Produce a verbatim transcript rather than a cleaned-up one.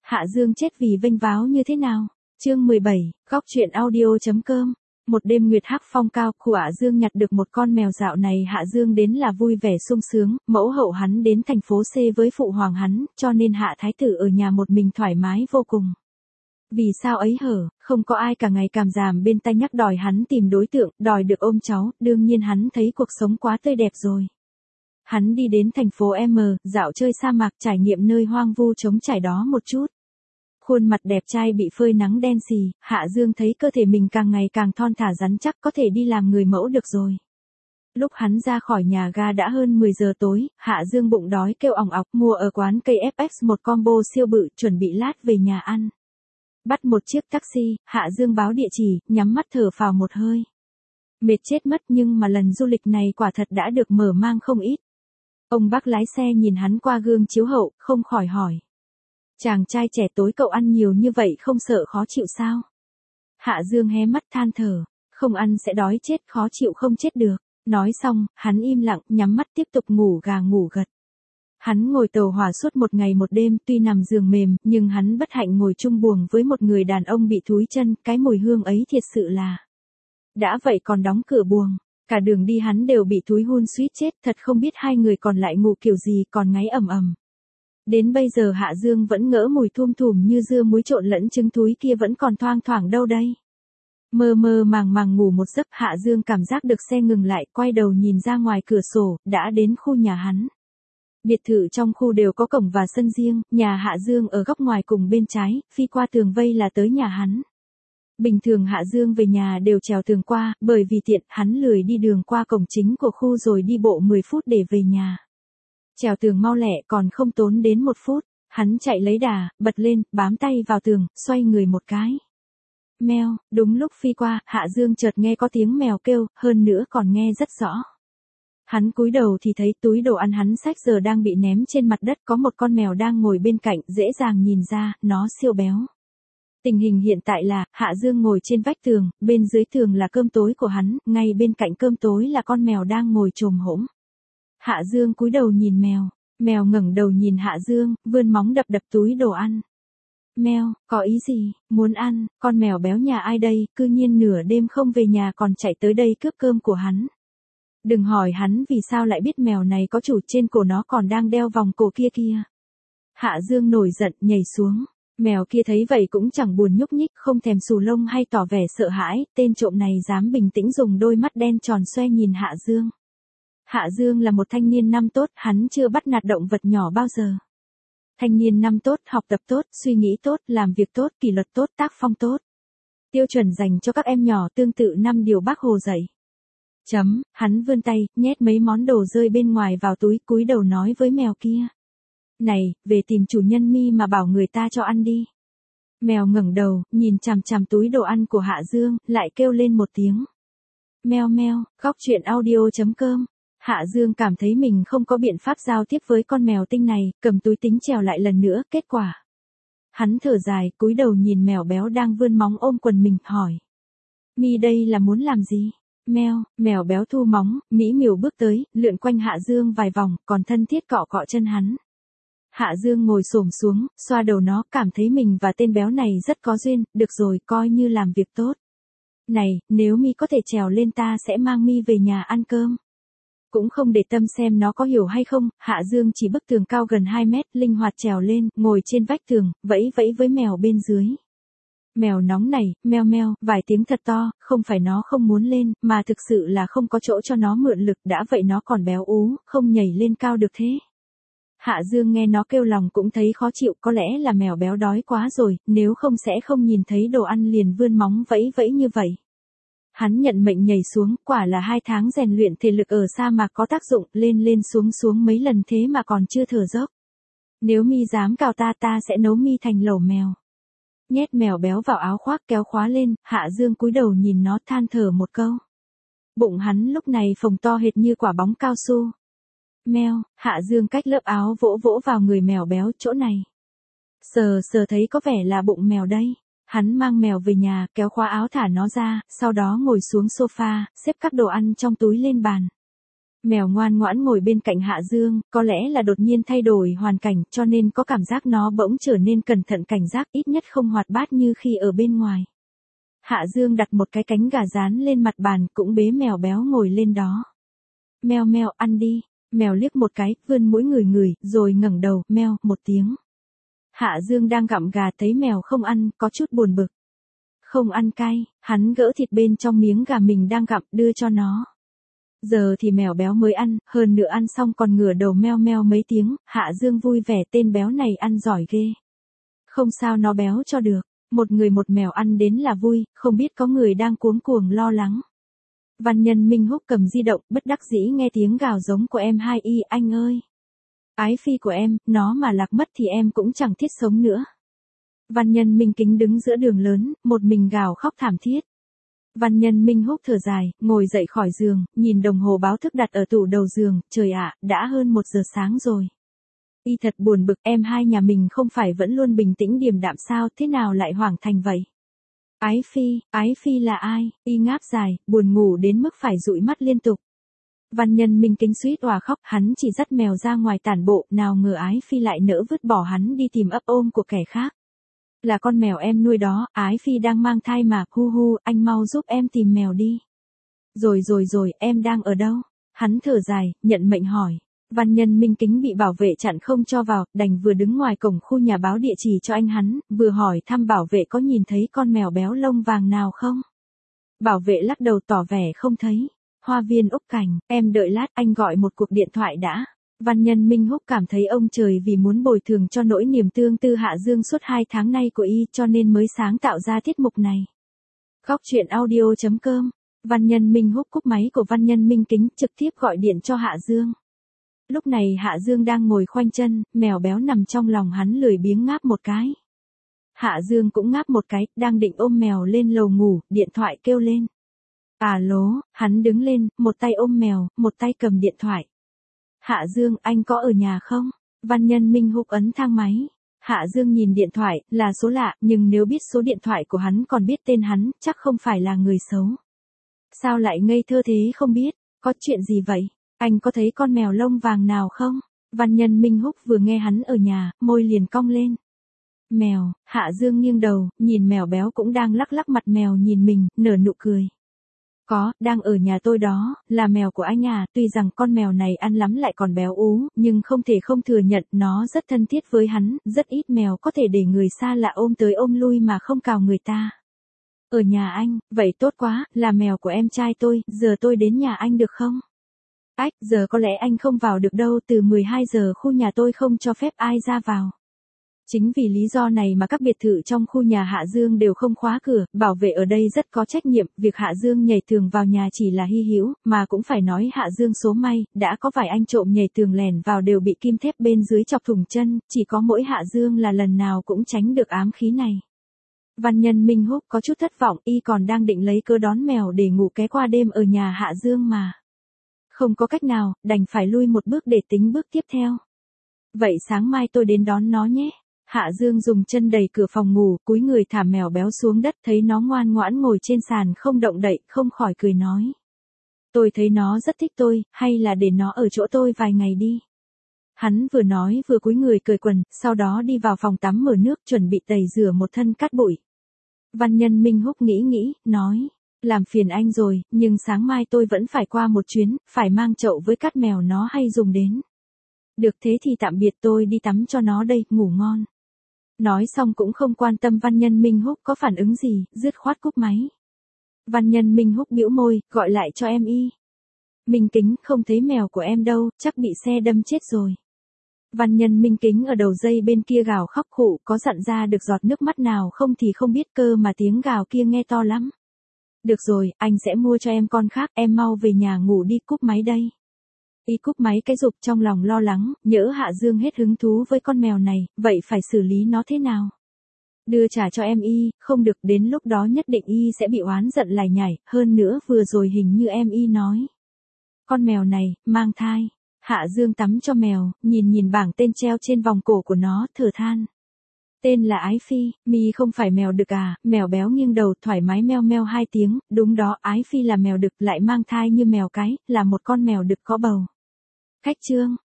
Hạ Dương chết vì vênh váo như thế nào? Chương mười bảy, góc truyện audio.com. Một đêm nguyệt hắc phong cao, khu Hạ Dương nhặt được một con mèo. Dạo này Hạ Dương đến là vui vẻ sung sướng, mẫu hậu hắn đến thành phố C với phụ hoàng hắn, cho nên Hạ thái tử ở nhà một mình thoải mái vô cùng. Vì sao ấy hở, không có ai cả ngày càm ràm bên tai nhắc đòi hắn tìm đối tượng, đòi được ôm cháu, đương nhiên hắn thấy cuộc sống quá tươi đẹp rồi. Hắn đi đến thành phố M, dạo chơi sa mạc, trải nghiệm nơi hoang vu trống trải đó một chút. Khuôn mặt đẹp trai bị phơi nắng đen xì, Hạ Dương thấy cơ thể mình càng ngày càng thon thả rắn chắc, có thể đi làm người mẫu được rồi. Lúc hắn ra khỏi nhà ga đã hơn mười giờ tối, Hạ Dương bụng đói kêu ỏng ọc, mua ở quán ca ép ích một combo siêu bự, chuẩn bị lát về nhà ăn. Bắt một chiếc taxi, Hạ Dương báo địa chỉ, nhắm mắt thở phào một hơi. Mệt chết mất, nhưng mà lần du lịch này quả thật đã được mở mang không ít. Ông bác lái xe nhìn hắn qua gương chiếu hậu, không khỏi hỏi. Chàng trai trẻ tối cậu ăn nhiều như vậy không sợ khó chịu sao? Hạ Dương hé mắt than thở, không ăn sẽ đói chết, khó chịu không chết được. Nói xong, hắn im lặng, nhắm mắt tiếp tục ngủ gà ngủ gật. Hắn ngồi tàu hỏa suốt một ngày một đêm, tuy nằm giường mềm, nhưng hắn bất hạnh ngồi chung buồng với một người đàn ông bị thúi chân, cái mùi hương ấy thiệt sự là. Đã vậy còn đóng cửa buồng, cả đường đi hắn đều bị thúi hun suýt chết, thật không biết hai người còn lại ngủ kiểu gì, còn ngáy ầm ầm. Đến bây giờ Hạ Dương vẫn ngỡ mùi thum thùm như dưa muối trộn lẫn trứng thúi kia vẫn còn thoang thoảng đâu đây. Mơ mơ màng màng ngủ một giấc, Hạ Dương cảm giác được xe ngừng lại, quay đầu nhìn ra ngoài cửa sổ, đã đến khu nhà hắn. Biệt thự trong khu đều có cổng và sân riêng, nhà Hạ Dương ở góc ngoài cùng bên trái, phi qua tường vây là tới nhà hắn. Bình thường Hạ Dương về nhà đều trèo tường qua, bởi vì tiện, hắn lười đi đường qua cổng chính của khu rồi đi bộ mười phút để về nhà. Trèo tường mau lẹ còn không tốn đến một phút, hắn chạy lấy đà, bật lên, bám tay vào tường, xoay người một cái. Meo, đúng lúc phi qua, Hạ Dương chợt nghe có tiếng mèo kêu, hơn nữa còn nghe rất rõ. Hắn cúi đầu thì thấy túi đồ ăn hắn xách giờ đang bị ném trên mặt đất, có một con mèo đang ngồi bên cạnh, dễ dàng nhìn ra, nó siêu béo. Tình hình hiện tại là, Hạ Dương ngồi trên vách tường, bên dưới tường là cơm tối của hắn, ngay bên cạnh cơm tối là con mèo đang ngồi chồm hổm. Hạ Dương cúi đầu nhìn mèo, mèo ngẩng đầu nhìn Hạ Dương, vươn móng đập đập túi đồ ăn. Mèo, có ý gì, muốn ăn, con mèo béo nhà ai đây, cư nhiên nửa đêm không về nhà còn chạy tới đây cướp cơm của hắn. Đừng hỏi hắn vì sao lại biết mèo này có chủ, trên cổ nó còn đang đeo vòng cổ kia kia. Hạ Dương nổi giận, nhảy xuống. Mèo kia thấy vậy cũng chẳng buồn nhúc nhích, không thèm xù lông hay tỏ vẻ sợ hãi, tên trộm này dám bình tĩnh dùng đôi mắt đen tròn xoe nhìn Hạ Dương. Hạ Dương là một thanh niên năm tốt, hắn chưa bắt nạt động vật nhỏ bao giờ. Thanh niên năm tốt, học tập tốt, suy nghĩ tốt, làm việc tốt, kỷ luật tốt, tác phong tốt. Tiêu chuẩn dành cho các em nhỏ tương tự năm điều Bác Hồ dạy. Chấm, hắn vươn tay, nhét mấy món đồ rơi bên ngoài vào túi, cúi đầu nói với mèo kia. Này, về tìm chủ nhân Mi mà bảo người ta cho ăn đi. Mèo ngẩng đầu, nhìn chằm chằm túi đồ ăn của Hạ Dương, lại kêu lên một tiếng. Meo meo, góc truyện audio.com. Hạ Dương cảm thấy mình không có biện pháp giao tiếp với con mèo tinh này, cầm túi tính trèo lại lần nữa, kết quả. Hắn thở dài, cúi đầu nhìn mèo béo đang vươn móng ôm quần mình, hỏi. Mi đây là muốn làm gì? Meo, mèo béo thu móng, mỹ miều bước tới, lượn quanh Hạ Dương vài vòng, còn thân thiết cọ cọ chân hắn. Hạ Dương ngồi xổm xuống, xoa đầu nó, cảm thấy mình và tên béo này rất có duyên, được rồi, coi như làm việc tốt. Này, nếu Mi có thể trèo lên ta sẽ mang Mi về nhà ăn cơm. Cũng không để tâm xem nó có hiểu hay không, Hạ Dương chỉ bức tường cao gần hai mét, linh hoạt trèo lên, ngồi trên vách tường, vẫy vẫy với mèo bên dưới. Mèo nóng này, meo meo, vài tiếng thật to, không phải nó không muốn lên, mà thực sự là không có chỗ cho nó mượn lực, đã vậy nó còn béo ú, không nhảy lên cao được thế. Hạ Dương nghe nó kêu lòng cũng thấy khó chịu, có lẽ là mèo béo đói quá rồi, nếu không sẽ không nhìn thấy đồ ăn liền vươn móng vẫy vẫy như vậy. Hắn nhận mệnh nhảy xuống, quả là hai tháng rèn luyện thể lực ở sa mạc có tác dụng, lên lên xuống xuống mấy lần thế mà còn chưa thở dốc. Nếu Mi dám cào ta ta sẽ nấu Mi thành lẩu mèo. Nhét mèo béo vào áo khoác kéo khóa lên, Hạ Dương cúi đầu nhìn nó than thở một câu. Bụng hắn lúc này phồng to hệt như quả bóng cao su. Meo, Hạ Dương cách lớp áo vỗ vỗ vào người mèo béo, chỗ này. Sờ sờ thấy có vẻ là bụng mèo đây. Hắn mang mèo về nhà, kéo khóa áo thả nó ra, sau đó ngồi xuống sofa, xếp các đồ ăn trong túi lên bàn. Mèo ngoan ngoãn ngồi bên cạnh Hạ Dương, có lẽ là đột nhiên thay đổi hoàn cảnh cho nên có cảm giác nó bỗng trở nên cẩn thận cảnh giác, ít nhất không hoạt bát như khi ở bên ngoài. Hạ Dương đặt một cái cánh gà rán lên mặt bàn, cũng bế mèo béo ngồi lên đó. Meo meo, ăn đi. Mèo liếc một cái, vươn mũi ngửi ngửi, rồi ngẩng đầu, meo, một tiếng. Hạ Dương đang gặm gà thấy mèo không ăn, có chút buồn bực. Không ăn cay, hắn gỡ thịt bên trong miếng gà mình đang gặm, đưa cho nó. Giờ thì mèo béo mới ăn, hơn nữa ăn xong còn ngửa đầu meo meo mấy tiếng, Hạ Dương vui vẻ, tên béo này ăn giỏi ghê. Không sao nó béo cho được, một người một mèo ăn đến là vui, không biết có người đang cuống cuồng lo lắng. Văn Nhân Minh Húc cầm di động, bất đắc dĩ nghe tiếng gào giống của em hai y, anh ơi. Ái phi của em, nó mà lạc mất thì em cũng chẳng thiết sống nữa. Văn Nhân Minh Kính đứng giữa đường lớn, một mình gào khóc thảm thiết. Văn Nhân Minh Húc thở dài, ngồi dậy khỏi giường, nhìn đồng hồ báo thức đặt ở tủ đầu giường, trời ạ, đã hơn một giờ sáng rồi. Y thật buồn bực, em hai nhà mình không phải vẫn luôn bình tĩnh điềm đạm sao, thế nào lại hoảng thành vậy? Ái phi, ái phi là ai? Y ngáp dài, buồn ngủ đến mức phải dụi mắt liên tục. Văn Nhân Minh Kính suýt òa khóc, hắn chỉ dắt mèo ra ngoài tản bộ, nào ngờ ái phi lại nỡ vứt bỏ hắn đi tìm ấp ôm của kẻ khác. Là con mèo em nuôi đó, ái phi đang mang thai mà, hu hu, anh mau giúp em tìm mèo đi. Rồi rồi rồi, em đang ở đâu? Hắn thở dài, nhận mệnh hỏi. Văn Nhân Minh Kính bị bảo vệ chặn không cho vào, đành vừa đứng ngoài cổng khu nhà báo địa chỉ cho anh hắn, vừa hỏi thăm bảo vệ có nhìn thấy con mèo béo lông vàng nào không? Bảo vệ lắc đầu tỏ vẻ không thấy. Hoa viên Úc Cảnh, em đợi lát, anh gọi một cuộc điện thoại đã. Văn Nhân Minh Húc cảm thấy ông trời vì muốn bồi thường cho nỗi niềm tương tư Hạ Dương suốt hai tháng nay của y cho nên mới sáng tạo ra tiết mục này. Góc truyện audio chấm com. Văn Nhân Minh Húc cúp máy của Văn Nhân Minh Kính trực tiếp gọi điện cho Hạ Dương. Lúc này Hạ Dương đang ngồi khoanh chân, mèo béo nằm trong lòng hắn lười biếng ngáp một cái. Hạ Dương cũng ngáp một cái, đang định ôm mèo lên lầu ngủ, điện thoại kêu lên. À lố, hắn đứng lên, một tay ôm mèo, một tay cầm điện thoại. Hạ Dương, anh có ở nhà không? Văn Nhân Minh Húc ấn thang máy. Hạ Dương nhìn điện thoại, là số lạ, nhưng nếu biết số điện thoại của hắn còn biết tên hắn, chắc không phải là người xấu. Sao lại ngây thơ thế không biết, có chuyện gì vậy? Anh có thấy con mèo lông vàng nào không? Văn Nhân Minh Húc vừa nghe hắn ở nhà, môi liền cong lên. Mèo, Hạ Dương nghiêng đầu, nhìn mèo béo cũng đang lắc lắc mặt mèo nhìn mình, nở nụ cười. Có, đang ở nhà tôi đó, là mèo của anh à, tuy rằng con mèo này ăn lắm lại còn béo ú, nhưng không thể không thừa nhận nó rất thân thiết với hắn, rất ít mèo có thể để người xa lạ ôm tới ôm lui mà không cào người ta. Ở nhà anh, vậy tốt quá, là mèo của em trai tôi, giờ tôi đến nhà anh được không? Ách, giờ có lẽ anh không vào được đâu, từ mười hai giờ khu nhà tôi không cho phép ai ra vào. Chính vì lý do này mà các biệt thự trong khu nhà Hạ Dương đều không khóa cửa, bảo vệ ở đây rất có trách nhiệm, việc Hạ Dương nhảy tường vào nhà chỉ là hy hữu, mà cũng phải nói Hạ Dương số may, đã có vài anh trộm nhảy tường lẻn vào đều bị kim thép bên dưới chọc thủng chân, chỉ có mỗi Hạ Dương là lần nào cũng tránh được ám khí này. Văn Nhân Minh Húc có chút thất vọng, y còn đang định lấy cớ đón mèo để ngủ ké qua đêm ở nhà Hạ Dương mà. Không có cách nào, đành phải lui một bước để tính bước tiếp theo. Vậy sáng mai tôi đến đón nó nhé. Hạ Dương dùng chân đẩy cửa phòng ngủ, cúi người thả mèo béo xuống đất, thấy nó ngoan ngoãn ngồi trên sàn không động đậy, không khỏi cười nói. Tôi thấy nó rất thích tôi, hay là để nó ở chỗ tôi vài ngày đi. Hắn vừa nói vừa cúi người cởi quần, sau đó đi vào phòng tắm mở nước chuẩn bị tẩy rửa một thân cát bụi. Văn Nhân Minh Húc nghĩ nghĩ, nói. Làm phiền anh rồi, nhưng sáng mai tôi vẫn phải qua một chuyến, phải mang chậu với cát mèo nó hay dùng đến. Được thế thì tạm biệt, tôi đi tắm cho nó đây, ngủ ngon. Nói xong cũng không quan tâm Văn Nhân Minh Húc có phản ứng gì, dứt khoát cúp máy. Văn Nhân Minh Húc bĩu môi, gọi lại cho em y. Minh Kính, không thấy mèo của em đâu, chắc bị xe đâm chết rồi. Văn Nhân Minh Kính ở đầu dây bên kia gào khóc khụ, có dặn ra được giọt nước mắt nào không thì không biết, cơ mà tiếng gào kia nghe to lắm. Được rồi, anh sẽ mua cho em con khác, em mau về nhà ngủ đi, cúp máy đây. Y cúp máy cái rụp trong lòng lo lắng, nhỡ Hạ Dương hết hứng thú với con mèo này, vậy phải xử lý nó thế nào? Đưa trả cho em y, không được, đến lúc đó nhất định y sẽ bị oán giận lải nhải, hơn nữa vừa rồi hình như em y nói. Con mèo này, mang thai. Hạ Dương tắm cho mèo, nhìn nhìn bảng tên treo trên vòng cổ của nó, thở than. Tên là Ái Phi, mi không phải mèo đực à? Mèo béo nghiêng đầu thoải mái meo meo hai tiếng, đúng đó, Ái Phi là mèo đực lại mang thai như mèo cái, là một con mèo đực có bầu. Khách trương.